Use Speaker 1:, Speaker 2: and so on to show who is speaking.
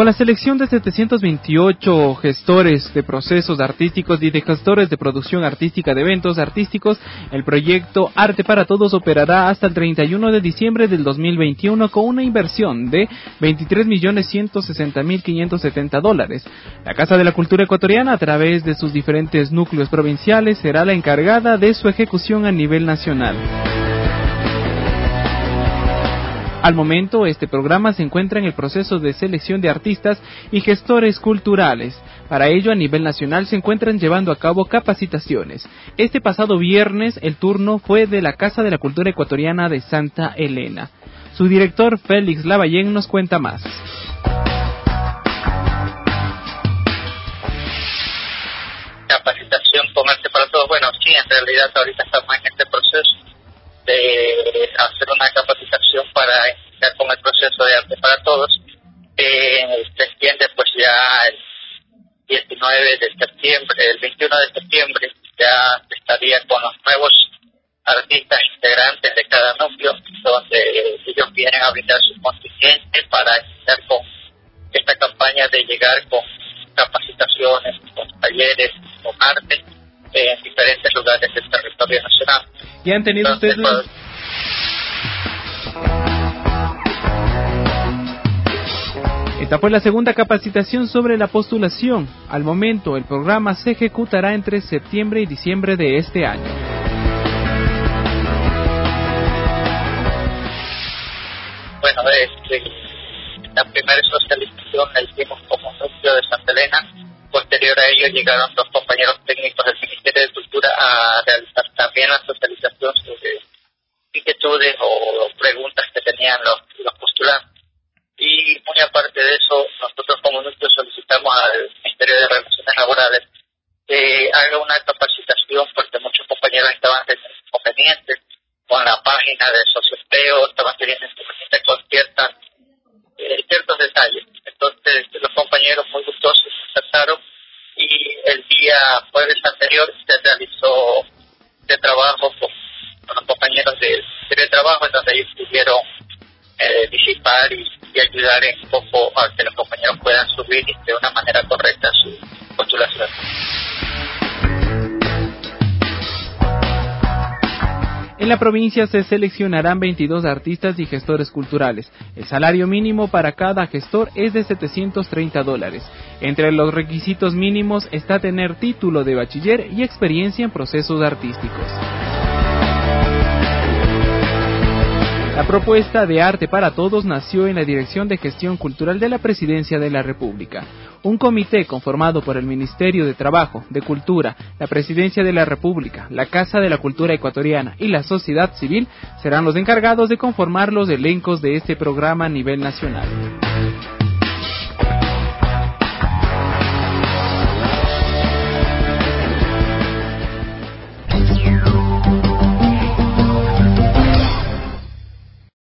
Speaker 1: Con la selección de 728 gestores de procesos artísticos y de gestores de producción artística de eventos artísticos, el proyecto Arte para Todos operará hasta el 31 de diciembre del 2021 con una inversión de $23.160.570. La Casa de la Cultura Ecuatoriana, a través de sus diferentes núcleos provinciales, será la encargada de su ejecución a nivel nacional. Al momento, este programa se encuentra en el proceso de selección de artistas y gestores culturales. Para ello, a nivel nacional se encuentran llevando a cabo capacitaciones. Este pasado viernes, el turno fue de la Casa de la Cultura Ecuatoriana de Santa Elena. Su director, Félix Lavallén, nos cuenta más.
Speaker 2: Capacitación con Arte para Todos. Bueno, sí, en realidad ahorita estamos en este proceso de hacer una capacitación para iniciar con el proceso de Arte para Todos. Se entiende pues ya el 19 de septiembre, el 21 de septiembre ya estaría con los nuevos artistas integrantes de cada núcleo, donde ellos vienen a brindar su contingente para iniciar con esta campaña de llegar con capacitaciones, con talleres, con arte en diferentes lugares del territorio nacional.
Speaker 1: ¿Y han tenido ustedes? Esta fue la segunda capacitación sobre la postulación. Al momento, el programa se ejecutará entre septiembre y diciembre de este año.
Speaker 2: Bueno, la primera socialización la hicimos como núcleo de Santa Elena. Posterior a ello llegaron los compañeros técnicos del Ministerio de Cultura a realizar también la socialización sobre inquietudes o preguntas que tenían los postulantes. Y muy aparte de eso, nosotros como núcleo solicitamos al Ministerio de Relaciones Laborales que haga una capacitación, porque muchos compañeros estaban teniendo inconvenientes con la página de socioempleo, estaban teniendo inconvenientes con ciertos detalles. Entonces los compañeros muy gustosos se trataron y el día jueves anterior se realizó de trabajo con los compañeros de trabajo, en donde ellos pudieron disipar y ayudar un poco a que los compañeros puedan subir de una manera correcta su postulación.
Speaker 1: En la provincia se seleccionarán 22 artistas y gestores culturales. El salario mínimo para cada gestor es de $730. Entre los requisitos mínimos está tener título de bachiller y experiencia en procesos artísticos. La propuesta de Arte para Todos nació en la Dirección de Gestión Cultural de la Presidencia de la República. Un comité conformado por el Ministerio de Trabajo, de Cultura, la Presidencia de la República, la Casa de la Cultura Ecuatoriana y la sociedad civil serán los encargados de conformar los elencos de este programa a nivel nacional.